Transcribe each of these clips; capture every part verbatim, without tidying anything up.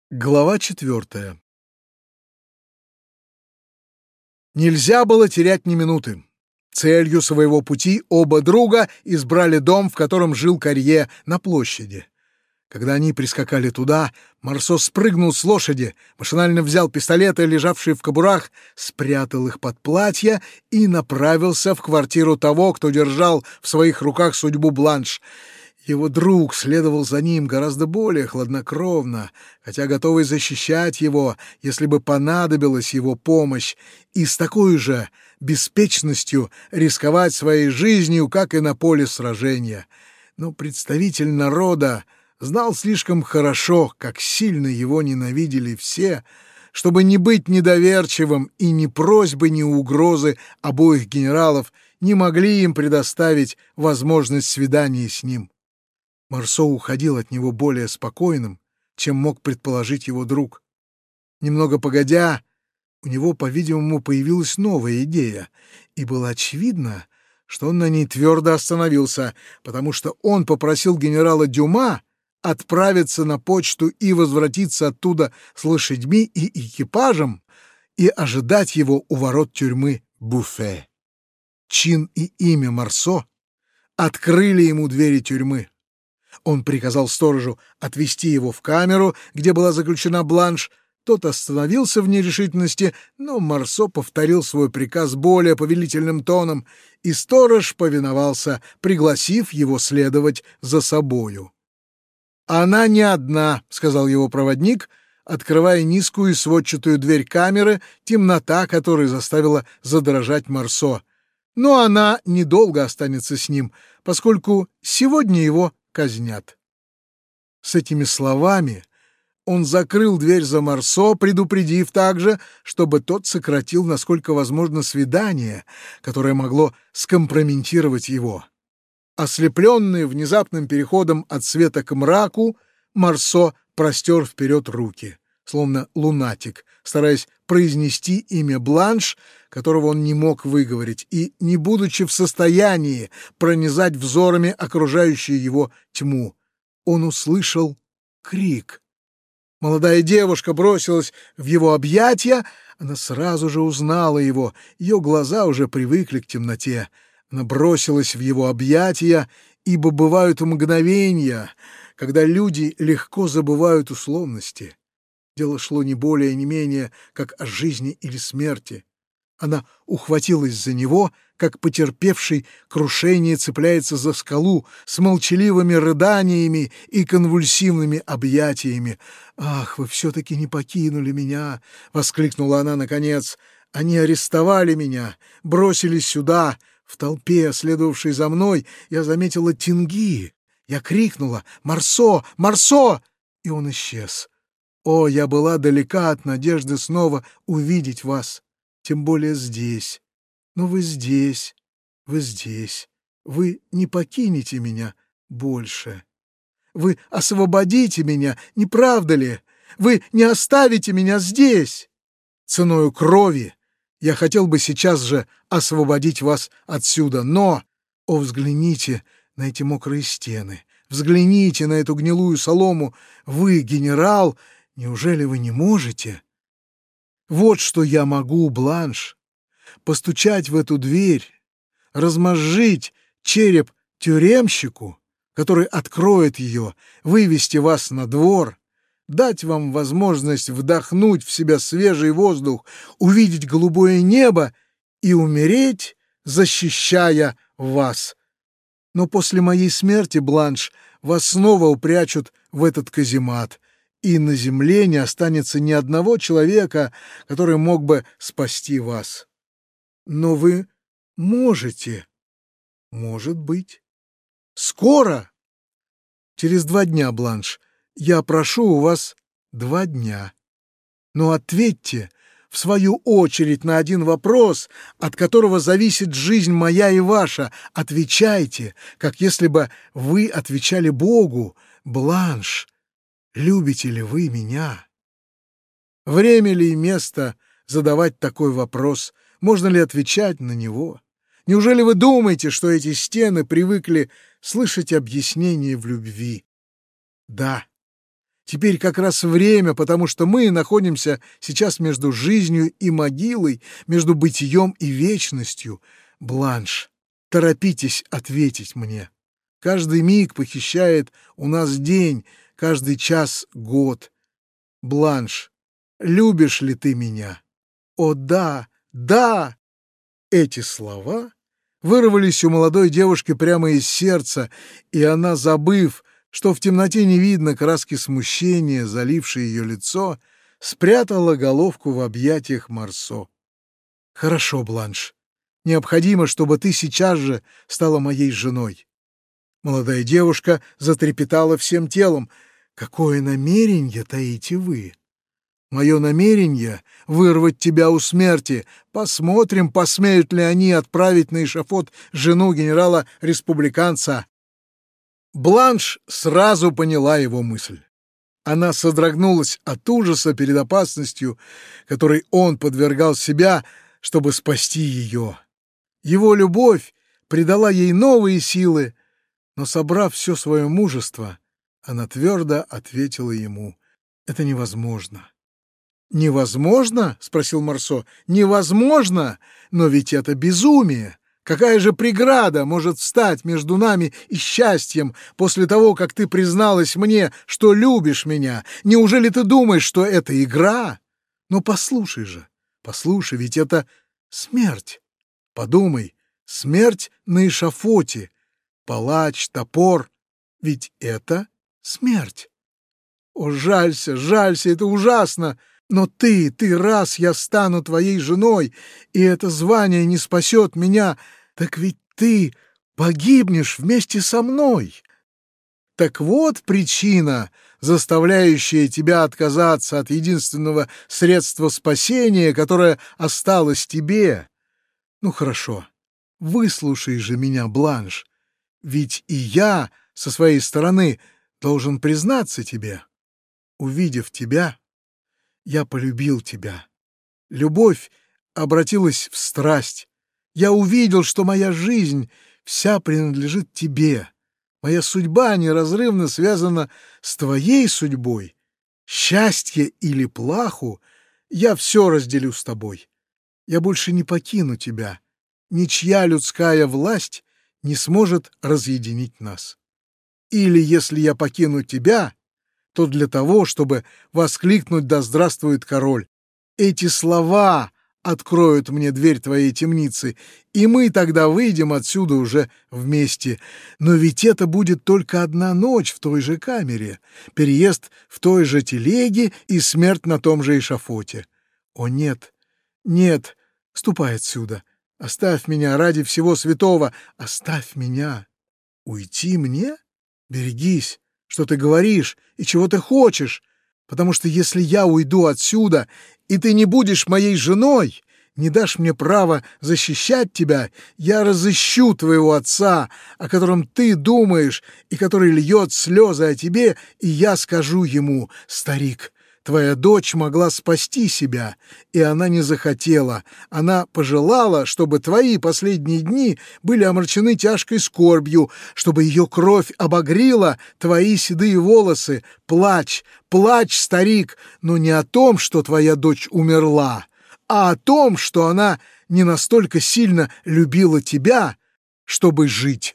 Глава четвертая. Нельзя было терять ни минуты. Целью своего пути оба друга избрали дом, в котором жил Карье, на площади. Когда они прискакали туда, Марсо спрыгнул с лошади, машинально взял пистолеты, лежавшие в кобурах, спрятал их под платье и направился в квартиру того, кто держал в своих руках судьбу Бланш. Его друг следовал за ним гораздо более хладнокровно, хотя готовый защищать его, если бы понадобилась его помощь, и с такой же беспечностью рисковать своей жизнью, как и на поле сражения. Но представитель народа знал слишком хорошо, как сильно его ненавидели все, чтобы не быть недоверчивым, и ни просьбы, ни угрозы обоих генералов не могли им предоставить возможность свидания с ним. Марсо уходил от него более спокойным, чем мог предположить его друг. Немного погодя, у него, по-видимому, появилась новая идея, и было очевидно, что он на ней твердо остановился, потому что он попросил генерала Дюма отправиться на почту и возвратиться оттуда с лошадьми и экипажем и ожидать его у ворот тюрьмы Буффе. Чин и имя Марсо открыли ему двери тюрьмы. Он приказал сторожу отвезти его в камеру, где была заключена Бланш. Тот остановился в нерешительности, но Марсо повторил свой приказ более повелительным тоном, и сторож повиновался, пригласив его следовать за собою. «Она не одна», — сказал его проводник, открывая низкую сводчатую дверь камеры, темнота которой заставила задрожать Марсо. «Но она недолго останется с ним, поскольку сегодня его казнят». С этими словами он закрыл дверь за Марсо, предупредив также, чтобы тот сократил, насколько возможно, свидание, которое могло скомпрометировать его. Ослепленный внезапным переходом от света к мраку, Марсо простер вперед руки, словно лунатик, стараясь произнести имя Бланш, которого он не мог выговорить, и, не будучи в состоянии пронизать взорами окружающую его тьму, он услышал крик. Молодая девушка бросилась в его объятия, она сразу же узнала его, ее глаза уже привыкли к темноте. Она бросилась в его объятия, ибо бывают мгновения, когда люди легко забывают условности. Дело шло не более, не менее, как о жизни или смерти. Она ухватилась за него, как потерпевший крушение цепляется за скалу, с молчаливыми рыданиями и конвульсивными объятиями. «Ах, вы все-таки не покинули меня!» — воскликнула она наконец. «Они арестовали меня, бросили сюда. В толпе, следовавшей за мной, я заметила Тинги. Я крикнула «Марсо! Марсо!» и он исчез. О, я была далека от надежды снова увидеть вас, тем более здесь. Но вы здесь, вы здесь. Вы не покинете меня больше. Вы освободите меня, не правда ли? Вы не оставите меня здесь. Ценою крови я хотел бы сейчас же освободить вас отсюда, но... О, взгляните на эти мокрые стены, взгляните на эту гнилую солому. Вы, генерал, неужели вы не можете? Вот что я могу, Бланш. Постучать в эту дверь, размозжить череп тюремщику, который откроет ее, вывести вас на двор, дать вам возможность вдохнуть в себя свежий воздух, увидеть голубое небо и умереть, защищая вас. Но после моей смерти, Бланш, вас снова упрячут в этот каземат, и на земле не останется ни одного человека, который мог бы спасти вас. Но вы можете. Может быть. Скоро. Через два дня, Бланш. Я прошу у вас два дня. Но ответьте, в свою очередь, на один вопрос, от которого зависит жизнь моя и ваша. Отвечайте, как если бы вы отвечали Богу. Бланш, любите ли вы меня? Время ли и место задавать такой вопрос? Можно ли отвечать на него? Неужели вы думаете, что эти стены привыкли слышать объяснения в любви? Да. Теперь как раз время, потому что мы находимся сейчас между жизнью и могилой, между бытием и вечностью. Бланш, торопитесь ответить мне. Каждый миг похищает у нас день, каждый час — год. Бланш, любишь ли ты меня? О, да, да! Эти слова вырвались у молодой девушки прямо из сердца, и она, забыв, что в темноте не видно краски смущения, залившей ее лицо, спрятала головку в объятиях Марсо. «Хорошо, Бланш, необходимо, чтобы ты сейчас же стала моей женой». Молодая девушка затрепетала всем телом. «Какое намерение таите вы?» «Мое намерение — вырвать тебя у смерти. Посмотрим, посмеют ли они отправить на эшафот жену генерала-республиканца». Бланш сразу поняла его мысль. Она содрогнулась от ужаса перед опасностью, которой он подвергал себя, чтобы спасти ее. Его любовь придала ей новые силы, но, собрав все свое мужество, она твердо ответила ему: «Это невозможно». «Невозможно?» — спросил Марсо. «Невозможно? Но ведь это безумие! Какая же преграда может встать между нами и счастьем после того, как ты призналась мне, что любишь меня? Неужели ты думаешь, что это игра? Но послушай же, послушай, ведь это смерть. Подумай, смерть на эшафоте, палач, топор, ведь это смерть. О, жалься, жалься, это ужасно! Но ты, ты, раз я стану твоей женой, и это звание не спасет меня, так ведь ты погибнешь вместе со мной. Так вот причина, заставляющая тебя отказаться от единственного средства спасения, которое осталось тебе. Ну хорошо, выслушай же меня, Бланш, ведь и я, со своей стороны, должен признаться тебе. Увидев тебя, я полюбил тебя. Любовь обратилась в страсть. Я увидел, что моя жизнь вся принадлежит тебе. Моя судьба неразрывно связана с твоей судьбой. Счастье или плаху я все разделю с тобой. Я больше не покину тебя. Ничья людская власть не сможет разъединить нас. Или, если я покину тебя, то для того, чтобы воскликнуть «Да здравствует король!». Эти слова откроют мне дверь твоей темницы, и мы тогда выйдем отсюда уже вместе. Но ведь это будет только одна ночь в той же камере, переезд в той же телеге и смерть на том же эшафоте. О, нет, нет, ступай отсюда, оставь меня ради всего святого, оставь меня. Уйти мне? Берегись, что ты говоришь и чего ты хочешь, потому что если я уйду отсюда, и ты не будешь моей женой, не дашь мне права защищать тебя, я разыщу твоего отца, о котором ты думаешь и который льет слезы о тебе, и я скажу ему: старик, твоя дочь могла спасти себя, и она не захотела. Она пожелала, чтобы твои последние дни были омрачены тяжкой скорбью, чтобы ее кровь обогрила твои седые волосы. Плачь, плачь, старик, но не о том, что твоя дочь умерла, а о том, что она не настолько сильно любила тебя, чтобы жить».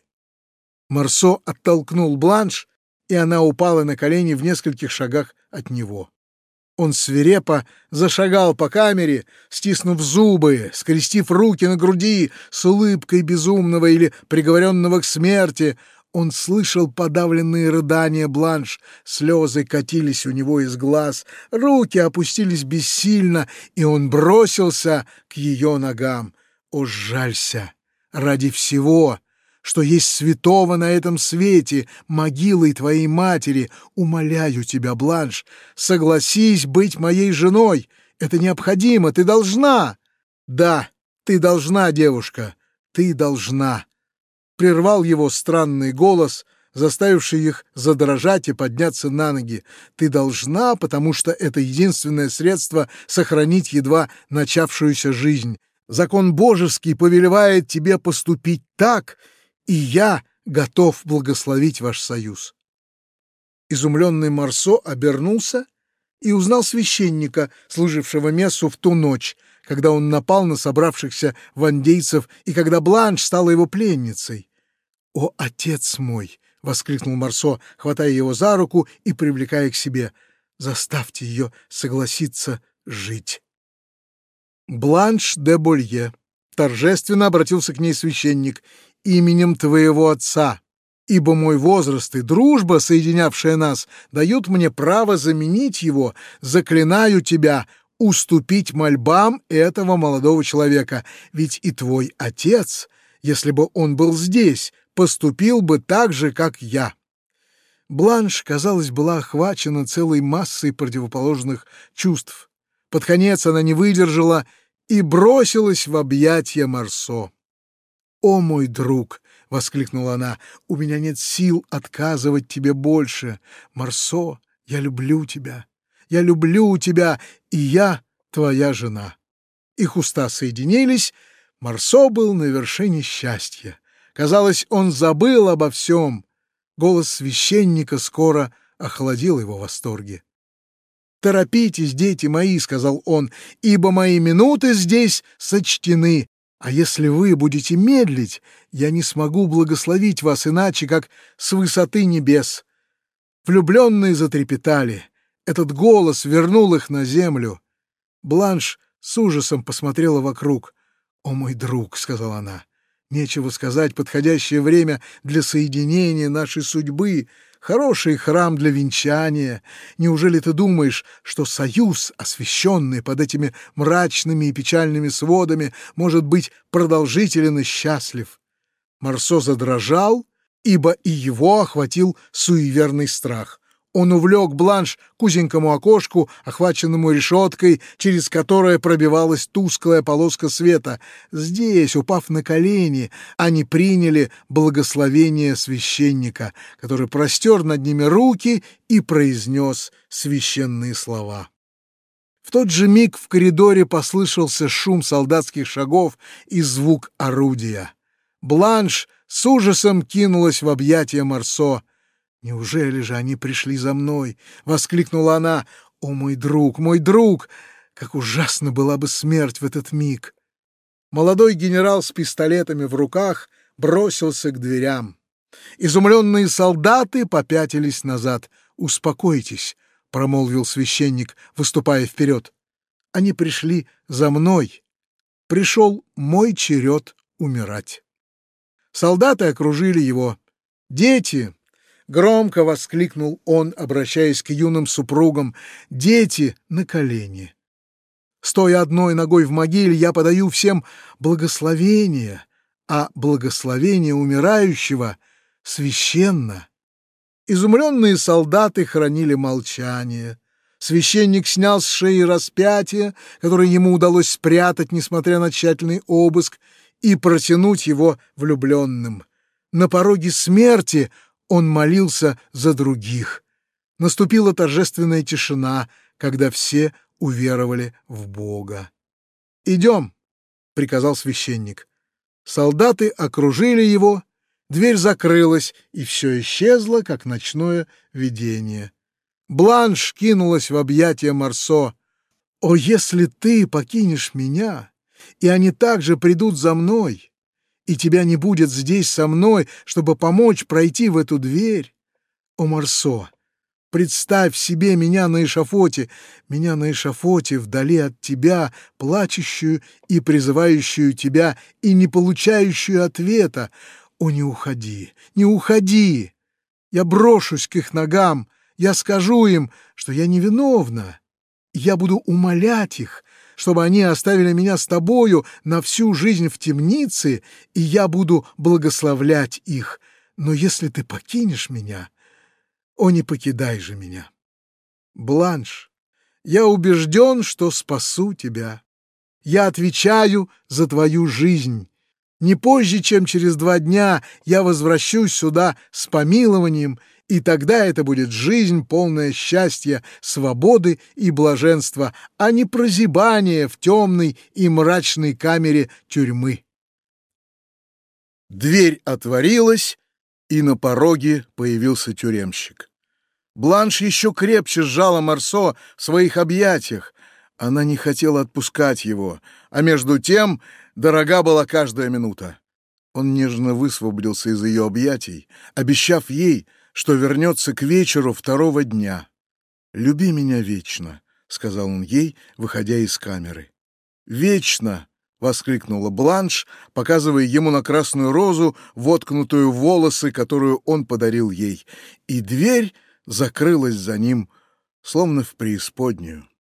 Марсо оттолкнул Бланш, и она упала на колени в нескольких шагах от него. Он свирепо зашагал по камере, стиснув зубы, скрестив руки на груди, с улыбкой безумного или приговоренного к смерти. Он слышал подавленные рыдания Бланш, слезы катились у него из глаз, руки опустились бессильно, и он бросился к ее ногам. О, жалься! Ради всего, что есть святого на этом свете, могилой твоей матери, умоляю тебя, Бланш, согласись быть моей женой. Это необходимо, ты должна. Да, ты должна, девушка, ты должна. Прервал его странный голос, заставивший их задрожать и подняться на ноги. Ты должна, потому что это единственное средство сохранить едва начавшуюся жизнь. Закон божеский повелевает тебе поступить так, и я готов благословить ваш союз. Изумленный Марсо обернулся и узнал священника, служившего мессу в ту ночь, когда он напал на собравшихся вандейцев и когда Бланш стала его пленницей. «О, отец мой!» — воскликнул Марсо, хватая его за руку и привлекая к себе. «Заставьте ее согласиться жить». «Бланш де Болье», — торжественно обратился к ней священник, — «именем твоего отца, ибо мой возраст и дружба, соединявшая нас, дают мне право заменить его, заклинаю тебя уступить мольбам этого молодого человека, ведь и твой отец, если бы он был здесь, поступил бы так же, как я». Бланш, казалось, была охвачена целой массой противоположных чувств. Под конец она не выдержала и бросилась в объятия Марсо. «О, мой друг!» — воскликнула она. «У меня нет сил отказывать тебе больше. Марсо, я люблю тебя. Я люблю тебя, и я твоя жена». Их уста соединились. Марсо был на вершине счастья. Казалось, он забыл обо всем. Голос священника скоро охладил его восторги. «Торопитесь, дети мои», — сказал он, — «ибо мои минуты здесь сочтены. А если вы будете медлить, я не смогу благословить вас иначе, как с высоты небес». Влюбленные затрепетали. Этот голос вернул их на землю. Бланш с ужасом посмотрела вокруг. «О, мой друг», — сказала она, — «нечего сказать, подходящее время для соединения нашей судьбы, хороший храм для венчания. Неужели ты думаешь, что союз, освященный под этими мрачными и печальными сводами, может быть продолжителен и счастлив?» Марсо задрожал, ибо и его охватил суеверный страх. Он увлек Бланш к узенькому окошку, охваченному решеткой, через которое пробивалась тусклая полоска света. Здесь, упав на колени, они приняли благословение священника, который простер над ними руки и произнес священные слова. В тот же миг в коридоре послышался шум солдатских шагов и звук орудия. Бланш с ужасом кинулась в объятия Марсо. «Неужели же они пришли за мной?» — воскликнула она. «О, мой друг, мой друг! Как ужасна была бы смерть в этот миг!» Молодой генерал с пистолетами в руках бросился к дверям. Изумленные солдаты попятились назад. «Успокойтесь», — промолвил священник, выступая вперед. «Они пришли за мной. Пришел мой черед умирать». Солдаты окружили его. «Дети!» — громко воскликнул он, обращаясь к юным супругам. «Дети на колени! Стоя одной ногой в могиле, я подаю всем благословение, а благословение умирающего священно». Изумленные солдаты хранили молчание. Священник снял с шеи распятие, которое ему удалось спрятать, несмотря на тщательный обыск, и протянуть его влюбленным. На пороге смерти он молился за других. Наступила торжественная тишина, когда все уверовали в Бога. «Идем», — приказал священник. Солдаты окружили его, дверь закрылась, и все исчезло, как ночное видение. Бланш кинулась в объятия Марсо. «О, если ты покинешь меня, и они также придут за мной, и тебя не будет здесь со мной, чтобы помочь пройти в эту дверь. О, Марсо, представь себе меня на эшафоте, меня на эшафоте вдали от тебя, плачущую и призывающую тебя, и не получающую ответа. О, не уходи, не уходи! Я брошусь к их ногам, я скажу им, что я невиновна. Я буду умолять их, чтобы они оставили меня с тобою на всю жизнь в темнице, и я буду благословлять их. Но если ты покинешь меня, о, не покидай же меня. Бланш, я убежден, что спасу тебя. Я отвечаю за твою жизнь. Не позже, чем через два дня, я возвращусь сюда с помилованием, и тогда это будет жизнь, полная счастья, свободы и блаженства, а не прозябание в темной и мрачной камере тюрьмы. Дверь отворилась, и на пороге появился тюремщик. Бланш еще крепче сжала Марсо в своих объятиях. Она не хотела отпускать его, а между тем дорога была каждая минута. Он нежно высвободился из ее объятий, обещав ей, что вернется к вечеру второго дня. «Люби меня вечно», — сказал он ей, выходя из камеры. «Вечно!» — воскликнула Бланш, показывая ему на красную розу, воткнутую в волосы, которую он подарил ей, и дверь закрылась за ним, словно в преисподнюю.